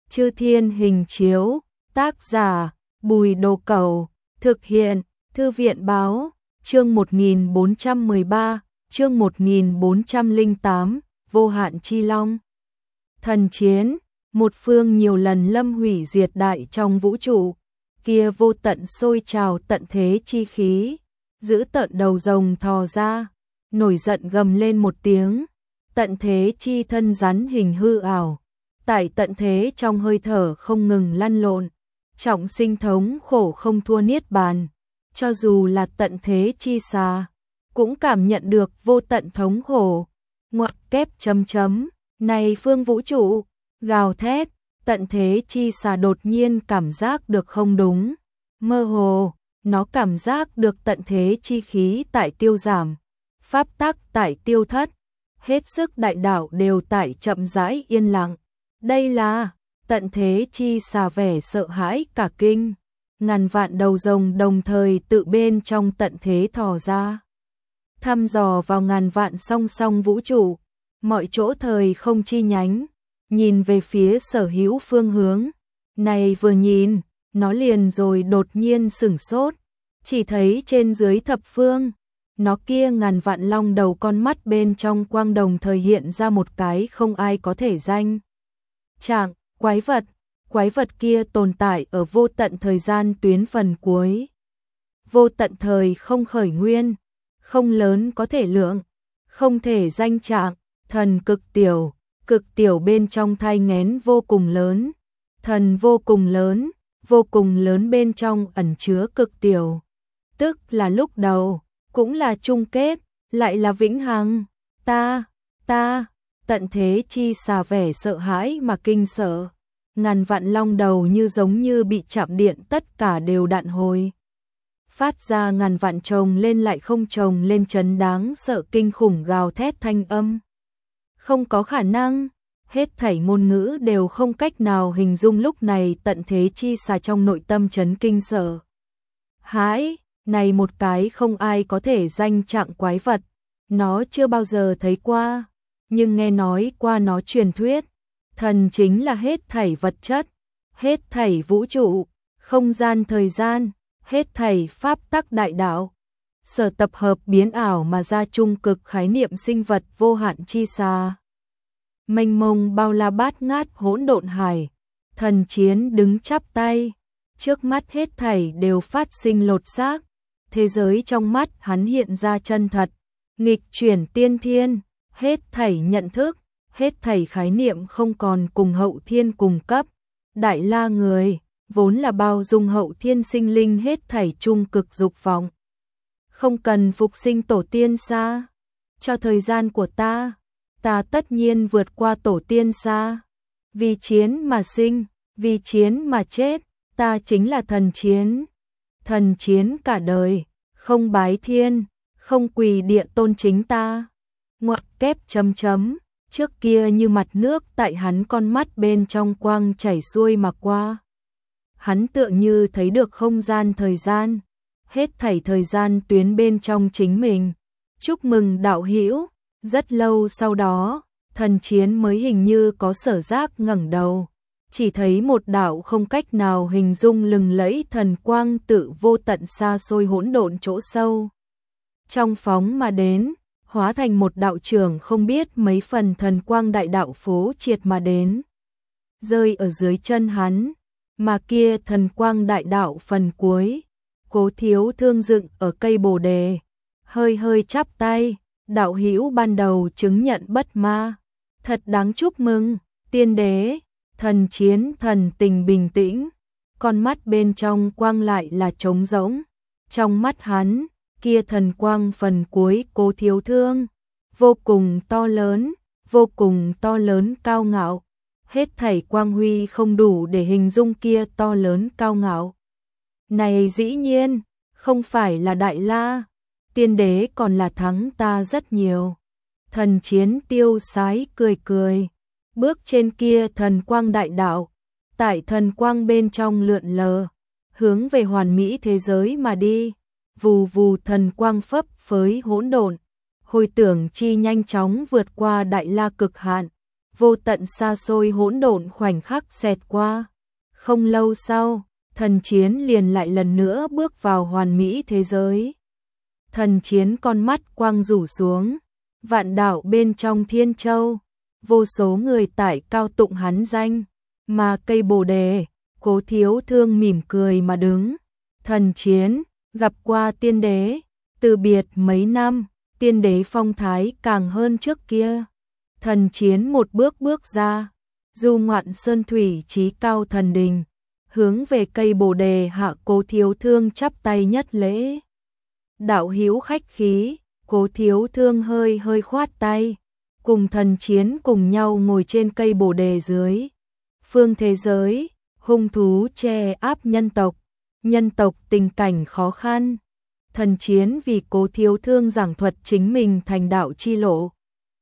Chư Thiên Hình Chiếu, tác giả Bùi Đồ Cẩu, thực hiện Thư viện Báo, chương 1413, chương 1408, Vô Hạn Chi Long. Thần chiến, một phương nhiều lần lâm hủy diệt đại trong vũ trụ, kia vô tận sôi trào tận thế chi khí, giữ tận đầu rồng thò ra, nổi giận gầm lên một tiếng, tận thế chi thân rắn hình hư ảo, tại tận thế trong hơi thở không ngừng lăn lộn, trọng sinh thống khổ không thua niết bàn, cho dù là tận thế chi xà, cũng cảm nhận được vô tận thống khổ. Ngoặc kép chấm chấm, này phương vũ trụ, gào thét, tận thế chi xà đột nhiên cảm giác được không đúng, mơ hồ, nó cảm giác được tận thế chi khí tại tiêu giảm, pháp tắc tại tiêu thất, hết sức đại đạo đều tại chậm rãi yên lặng. Đây là tận thế chi xà vẻ sợ hãi cả kinh, ngàn vạn đầu rồng đồng thời tự bên trong tận thế thò ra, thăm dò vào ngàn vạn song song vũ trụ, mọi chỗ thời không chi nhánh, nhìn về phía sở hữu phương hướng. Này vừa nhìn, nó liền rồi đột nhiên sửng sốt, chỉ thấy trên dưới thập phương, nó kia ngàn vạn long đầu con mắt bên trong quang đồng thời hiện ra một cái không ai có thể danh trạng quái vật kia tồn tại ở vô tận thời gian tuyến phần cuối, vô tận thời không khởi nguyên, không lớn có thể lượng, không thể danh trạng, thần cực tiểu bên trong thai nghén vô cùng lớn, thần vô cùng lớn bên trong ẩn chứa cực tiểu, tức là lúc đầu, cũng là chung kết, lại là vĩnh hằng. Ta, tận thế chi xà vẻ sợ hãi mà kinh sợ, ngàn vạn long đầu như giống như bị chạm điện tất cả đều đạn hồi, phát ra ngàn vạn chồng lên lại không chồng lên chấn đáng sợ kinh khủng gào thét thanh âm. Không có khả năng, hết thảy ngôn ngữ đều không cách nào hình dung lúc này tận thế chi xà trong nội tâm chấn kinh sợ hãi, này một cái không ai có thể danh trạng quái vật, nó chưa bao giờ thấy qua, nhưng nghe nói qua nó truyền thuyết, thần chính là hết thảy vật chất, hết thảy vũ trụ, không gian thời gian, hết thảy pháp tắc đại đạo, sở tập hợp biến ảo mà ra trung cực khái niệm sinh vật vô hạn chi xa. Mênh mông bao la bát ngát hỗn độn hải, thần chiến đứng chắp tay, trước mắt hết thảy đều phát sinh lột xác, thế giới trong mắt hắn hiện ra chân thật, nghịch chuyển tiên thiên, hết thảy nhận thức, hết thảy khái niệm không còn cùng hậu thiên cùng cấp, đại la người, vốn là bao dung hậu thiên sinh linh hết thảy trung cực dục vọng. Không cần phục sinh tổ tiên xa, cho thời gian của ta tất nhiên vượt qua tổ tiên xa, vì chiến mà sinh, vì chiến mà chết, ta chính là thần chiến cả đời, không bái thiên, không quỳ địa tôn chính ta. Ngoặc kép chấm chấm, trước kia như mặt nước tại hắn con mắt bên trong quang chảy xuôi mà qua. Hắn tựa như thấy được không gian thời gian, hết thảy thời gian tuyến bên trong chính mình. Chúc mừng đạo hữu, rất lâu sau đó, thần chiến mới hình như có sở giác ngẩng đầu, chỉ thấy một đạo không cách nào hình dung lừng lẫy thần quang tự vô tận xa xôi hỗn độn chỗ sâu trong phóng mà đến, hóa thành một đạo trưởng không biết mấy phần thần quang đại đạo phố triệt mà đến, rơi ở dưới chân hắn, mà kia thần quang đại đạo phần cuối, Cố Thiếu Thương dựng ở cây bồ đề, hơi chắp tay, đạo hữu ban đầu chứng nhận bất ma, thật đáng chúc mừng, tiên đế. Thần chiến thần tình bình tĩnh, con mắt bên trong quang lại là trống rỗng, trong mắt hắn, kia thần quang phần cuối Cố Thiếu Thương, vô cùng to lớn cao ngạo, hết thảy quang huy không đủ để hình dung kia to lớn cao ngạo. Này dĩ nhiên, không phải là đại la, tiên đế còn là thắng ta rất nhiều. Thần chiến tiêu sái cười, bước trên kia thần quang đại đạo, tại thần quang bên trong lượn lờ, hướng về hoàn mỹ thế giới mà đi, vù vù thần quang phấp phới hỗn độn, hồi tưởng chi nhanh chóng vượt qua đại la cực hạn, vô tận xa xôi hỗn độn khoảnh khắc xẹt qua. Không lâu sau, Thần Chiến liền lại lần nữa bước vào hoàn mỹ thế giới. Thần Chiến con mắt quang rủ xuống, vạn đạo bên trong Thiên Châu, vô số người tại cao tụng hắn danh, mà cây Bồ đề, Cố Thiếu Thương mỉm cười mà đứng. Thần Chiến gặp qua tiên đế, từ biệt mấy năm, tiên đế phong thái càng hơn trước kia. Thần Chiến một bước bước ra, du ngoạn sơn thủy chí cao thần đình, hướng về cây Bồ đề hạ Cố Thiếu Thương chắp tay nhất lễ. Đạo hữu khách khí, Cố Thiếu Thương hơi hơi khoát tay, cùng Thần Chiến cùng nhau ngồi trên cây Bồ đề dưới. Phương thế giới, hung thú che áp nhân tộc tình cảnh khó khăn. Thần Chiến vì Cố Thiếu Thương giảng thuật chính mình thành đạo chi lộ.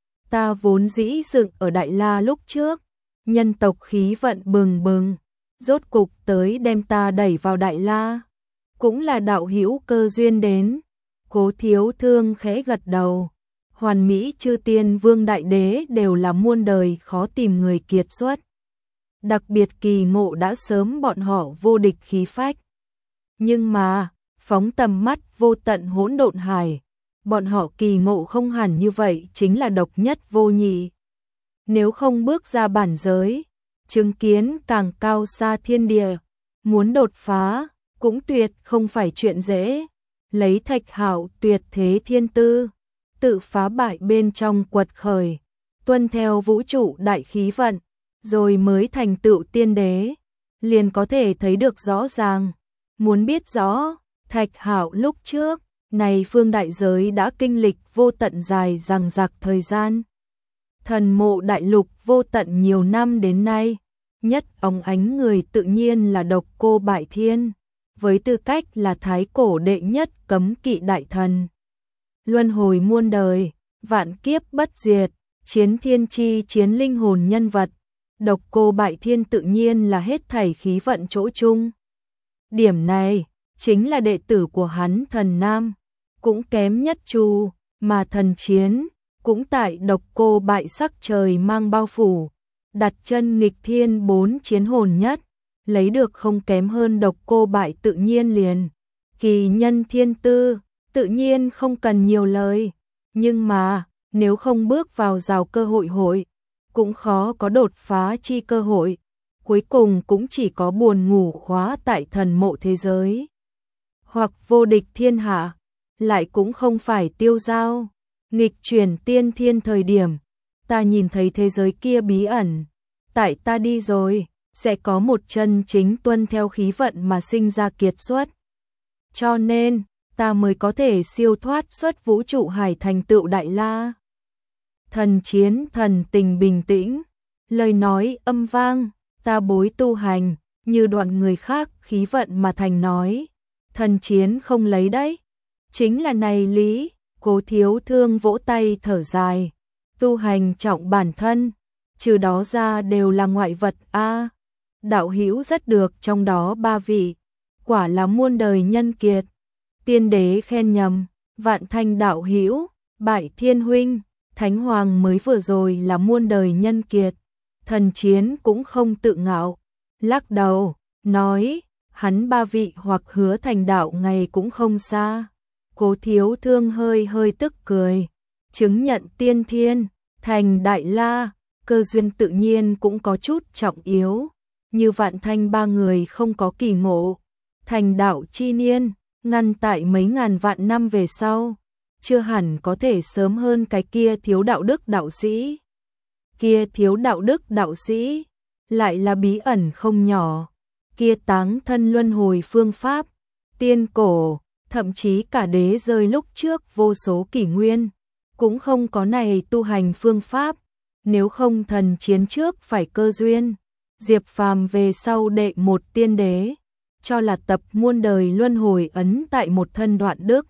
Ta vốn dĩ dựng ở Đại La lúc trước, nhân tộc khí vận bừng bừng, rốt cục tới đem ta đẩy vào Đại La, cũng là đạo hữu cơ duyên đến. Cố Thiếu Thương khẽ gật đầu, hoàn mỹ chư tiên vương đại đế đều là muôn đời khó tìm người kiệt xuất. Đặc biệt kỳ ngộ đã sớm bọn họ vô địch khí phách. Nhưng mà, phóng tầm mắt vô tận hỗn độn hải, bọn họ kỳ ngộ không hẳn như vậy chính là độc nhất vô nhị. Nếu không bước ra bản giới, chứng kiến càng cao xa thiên địa, muốn đột phá, cũng tuyệt không phải chuyện dễ. Lấy Thạch Hạo tuyệt thế thiên tư, tự phá bại bên trong quật khởi, tuân theo vũ trụ đại khí vận, rồi mới thành tựu tiên đế, liền có thể thấy được rõ ràng. Muốn biết rõ, Thạch Hạo lúc trước, này phương đại giới đã kinh lịch vô tận dài dằng dặc thời gian. Thần mộ đại lục vô tận nhiều năm đến nay, nhất óng ánh người tự nhiên là Độc Cô Bại Thiên, với tư cách là thái cổ đệ nhất cấm kỵ đại thần. Luân hồi muôn đời, vạn kiếp bất diệt, chiến thiên chi chiến linh hồn nhân vật, Độc Cô Bại Thiên tự nhiên là hết thảy khí vận chỗ chung. Điểm này, chính là đệ tử của hắn Thần Nam, cũng kém nhất Chu, mà Thần Chiến, cũng tại Độc Cô Bại sắc trời mang bao phủ, đặt chân nghịch thiên 4 chiến hồn nhất, lấy được không kém hơn Độc Cô Bại tự nhiên liền. Kỳ nhân thiên tư, tự nhiên không cần nhiều lời, nhưng mà, nếu không bước vào rào cơ hội, cũng khó có đột phá chi cơ hội, cuối cùng cũng chỉ có buồn ngủ khóa tại thần mộ thế giới. Hoặc vô địch thiên hạ, lại cũng không phải tiêu dao, nghịch chuyển tiên thiên thời điểm, ta nhìn thấy thế giới kia bí ẩn, tại ta đi rồi, sẽ có một chân chính tuân theo khí vận mà sinh ra kiệt xuất. Cho nên, ta mới có thể siêu thoát xuất vũ trụ hải thành tựu Đại La. Thần Chiến thần tình bình tĩnh, lời nói âm vang, ta bối tu hành, như đoạn người khác khí vận mà thành nói. Thần Chiến không lấy đấy, chính là này lý. Cố Thiếu Thương vỗ tay thở dài, tu hành trọng bản thân, trừ đó ra đều là ngoại vật a. Đạo hữu rất được trong đó 3 vị, quả là muôn đời nhân kiệt. Tiên đế khen nhầm, Vạn Thanh đạo hữu, Bại Thiên huynh, Thánh Hoàng mới vừa rồi là muôn đời nhân kiệt. Thần Chiến cũng không tự ngạo, lắc đầu, nói, hắn 3 vị hoặc hứa thành đạo ngày cũng không xa. Cố Thiếu Thương hơi hơi tức cười, chứng nhận tiên thiên, thành Đại La, cơ duyên tự nhiên cũng có chút trọng yếu. Như Vạn Thanh 3 người không có kỳ ngộ, thành đạo chi niên, ngăn tại mấy ngàn vạn năm về sau, chưa hẳn có thể sớm hơn cái kia thiếu đạo đức đạo sĩ. Kia thiếu đạo đức đạo sĩ, lại là bí ẩn không nhỏ, kia táng thân luân hồi phương pháp, tiên cổ, thậm chí cả đế rơi lúc trước vô số kỷ nguyên, cũng không có này tu hành phương pháp, nếu không Thần Chiến trước phải cơ duyên. Diệp Phàm về sau đệ một tiên đế, cho là tập muôn đời luân hồi ấn tại một thân đoạn đức.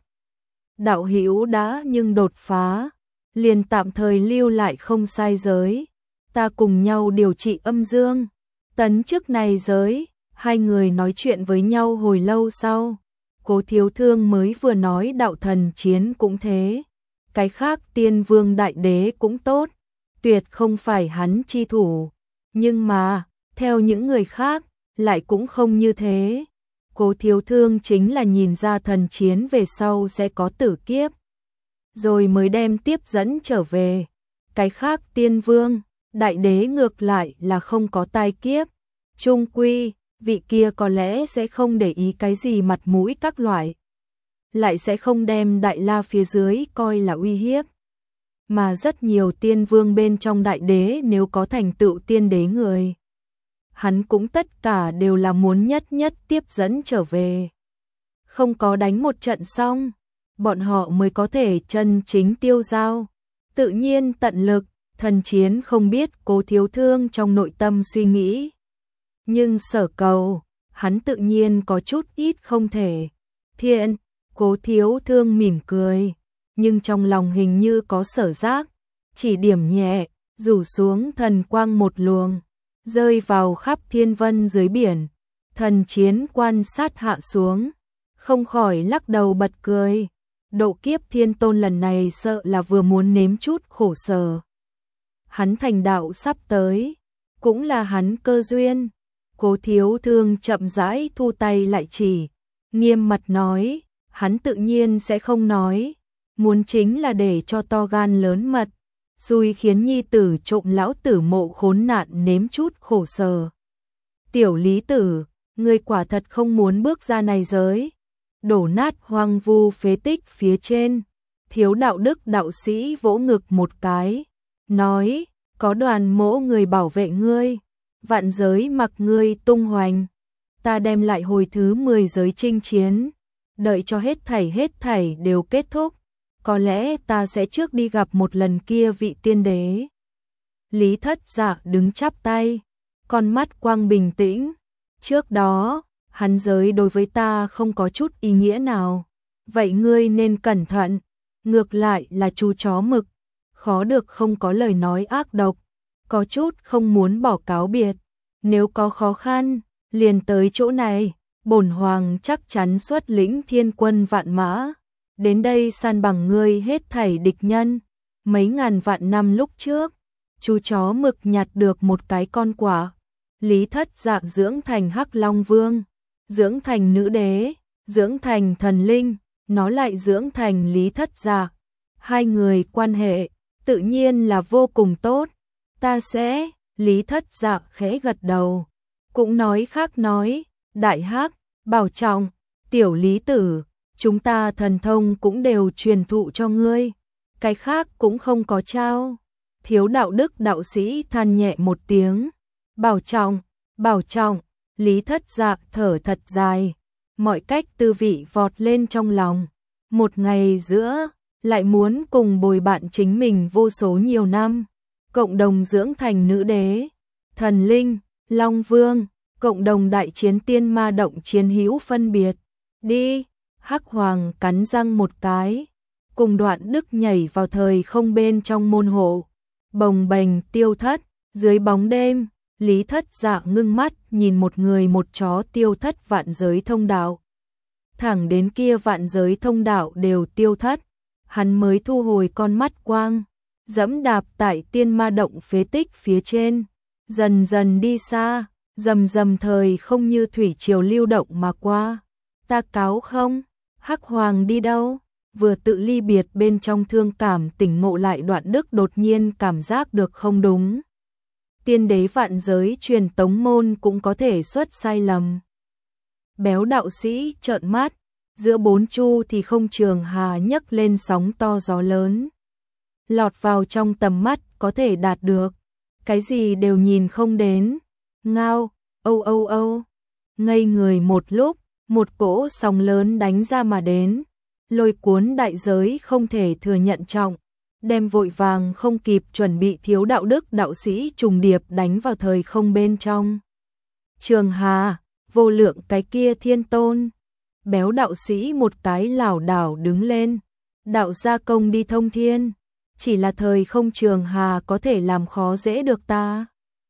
Đạo hữu đã nhưng đột phá, liền tạm thời lưu lại không sai giới, ta cùng nhau điều trị âm dương, tấn chức này giới. Hai người nói chuyện với nhau hồi lâu sau, Cố Thiếu Thương mới vừa nói đạo Thần Chiến cũng thế, cái khác tiên vương đại đế cũng tốt, tuyệt không phải hắn chi thủ. Nhưng mà, theo những người khác, lại cũng không như thế. Cố Thiếu Thương chính là nhìn ra thần chiến về sau sẽ có tử kiếp, rồi mới đem tiếp dẫn trở về. Cái khác tiên vương, đại đế ngược lại là không có tai kiếp. Chung quy, vị kia có lẽ sẽ không để ý cái gì mặt mũi các loại. Lại sẽ không đem Đại La phía dưới coi là uy hiếp. Mà rất nhiều tiên vương bên trong đại đế nếu có thành tựu tiên đế người, hắn cũng tất cả đều là muốn nhất nhất tiếp dẫn trở về. Không có đánh một trận xong, bọn họ mới có thể chân chính tiêu dao. Tự nhiên tận lực, thần chiến không biết Cố Thiếu Thương trong nội tâm suy nghĩ. Nhưng sở cầu, hắn tự nhiên có chút ít không thể. Thiện, Cố Thiếu Thương mỉm cười, nhưng trong lòng hình như có sở giác, chỉ điểm nhẹ, rủ xuống thần quang một luồng, rơi vào khắp thiên vân dưới biển. Thần chiến quan sát hạ xuống, không khỏi lắc đầu bật cười. Độ kiếp thiên tôn lần này sợ là vừa muốn nếm chút khổ sở. Hắn thành đạo sắp tới, cũng là hắn cơ duyên. Cố Thiếu Thương chậm rãi thu tay lại chỉ, nghiêm mặt nói, hắn tự nhiên sẽ không nói, muốn chính là để cho to gan lớn mật, xui khiến nhi tử trộm lão tử mộ khốn nạn nếm chút khổ sở. Tiểu Lý Tử, ngươi quả thật không muốn bước ra này giới. Đổ nát hoang vu phế tích phía trên, Thiếu đạo đức đạo sĩ vỗ ngực một cái, nói, có đoàn mỗ người bảo vệ ngươi, vạn giới mặc ngươi tung hoành, ta đem lại hồi thứ 10 giới chinh chiến, đợi cho hết thảy đều kết thúc, có lẽ ta sẽ trước đi gặp một lần kia vị tiên đế. Lý Thất Dạ đứng chắp tay, con mắt quang bình tĩnh, trước đó, hắn giới đối với ta không có chút ý nghĩa nào, vậy ngươi nên cẩn thận, ngược lại là chú chó mực, khó được không có lời nói ác độc, có chút không muốn bỏ cáo biệt, nếu có khó khăn, liền tới chỗ này, bổn hoàng chắc chắn xuất lĩnh thiên quân vạn mã, đến đây san bằng ngươi hết thảy địch nhân. Mấy ngàn vạn năm lúc trước, chú chó mực nhặt được một cái con quả, Lý Thất Dạ dưỡng thành Hắc Long Vương, dưỡng thành nữ đế, dưỡng thành thần linh, nó lại dưỡng thành Lý Thất Dạ. Hai người quan hệ tự nhiên là vô cùng tốt. Ta sẽ, Lý Thất Dạ khẽ gật đầu, cũng nói khác nói, đại hắc, bảo trọng, tiểu Lý Tử, chúng ta thần thông cũng đều truyền thụ cho ngươi, cái khác cũng không có trao. Thiếu đạo đức đạo sĩ than nhẹ một tiếng, bảo trọng, Lý Thất Dạ thở thật dài, mọi cách tư vị vọt lên trong lòng. Một ngày giữa, lại muốn cùng bồi bạn chính mình vô số nhiều năm, cộng đồng dưỡng thành nữ đế, thần linh, Long Vương, cộng đồng đại chiến tiên ma động chiến hữu phân biệt. Đi, Hắc Hoàng cắn răng một cái, cùng Đoạn Đức nhảy vào thời không bên trong môn hộ, bồng bềnh tiêu thất, dưới bóng đêm. Lý Thất Dạ ngưng mắt nhìn một người một chó tiêu thất vạn giới thông đạo. Thẳng đến kia vạn giới thông đạo đều tiêu thất, hắn mới thu hồi con mắt quang, dẫm đạp tại tiên ma động phế tích phía trên, dần dần đi xa, rầm thời không như thủy triều lưu động mà qua. Ta cáo không? Hắc Hoàng đi đâu? Vừa tự ly biệt bên trong thương cảm tỉnh ngộ lại Đoạn Đức đột nhiên cảm giác được không đúng. Tiên đế vạn giới truyền tống môn cũng có thể xuất sai lầm. Béo đạo sĩ trợn mắt, giữa bốn chu thì không Trường Hà nhấc lên sóng to gió lớn. Lọt vào trong tầm mắt có thể đạt được, cái gì đều nhìn không đến. Ngao, âu, ngây người một lúc, một cỗ sóng lớn đánh ra mà đến, lôi cuốn đại giới không thể thừa nhận trọng, đem vội vàng không kịp chuẩn bị thiếu đạo đức đạo sĩ trùng điệp đánh vào thời không bên trong. Trường Hà, vô lượng cái kia thiên tôn. Béo đạo sĩ một cái lảo đảo đứng lên, đạo gia công đi thông thiên, chỉ là thời không Trường Hà có thể làm khó dễ được ta.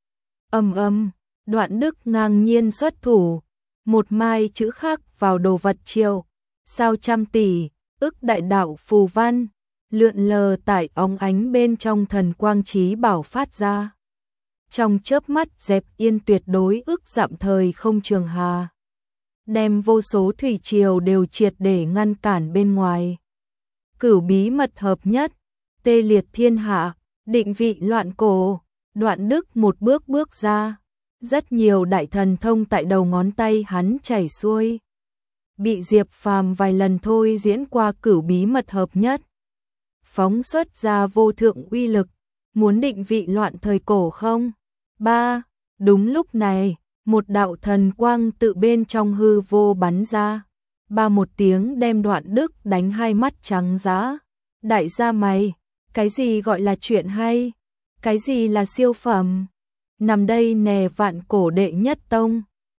Đoạn Đức ngang nhiên xuất thủ, một mai chữ khắc vào đồ vật triệu, sao trăm tỷ, ức đại đạo phù văn, lượn lờ tại óng ánh bên trong thần quang trí bảo phát ra. Trong chớp mắt dẹp yên tuyệt đối ức dặm thời không trường hà. Đem vô số thủy triều đều triệt để ngăn cản bên ngoài. Cửu bí mật hợp nhất, tê liệt thiên hạ, định vị loạn cổ, Đoạn Đức một bước bước ra. Rất nhiều đại thần thông tại đầu ngón tay hắn chảy xuôi. Bị Diệp Phàm vài lần thôi diễn qua cửu bí mật hợp nhất. Phóng xuất ra vô thượng uy lực, muốn định vị loạn thời cổ không? 3. Đúng lúc này, một đạo thần quang tự bên trong hư vô bắn ra. Ba một tiếng đem Đoạn Đức đánh hai mắt trắng dã. Đại gia mày, cái gì gọi là chuyện hay? Cái gì là siêu phẩm? Nằm đây nè vạn cổ đệ nhất tông,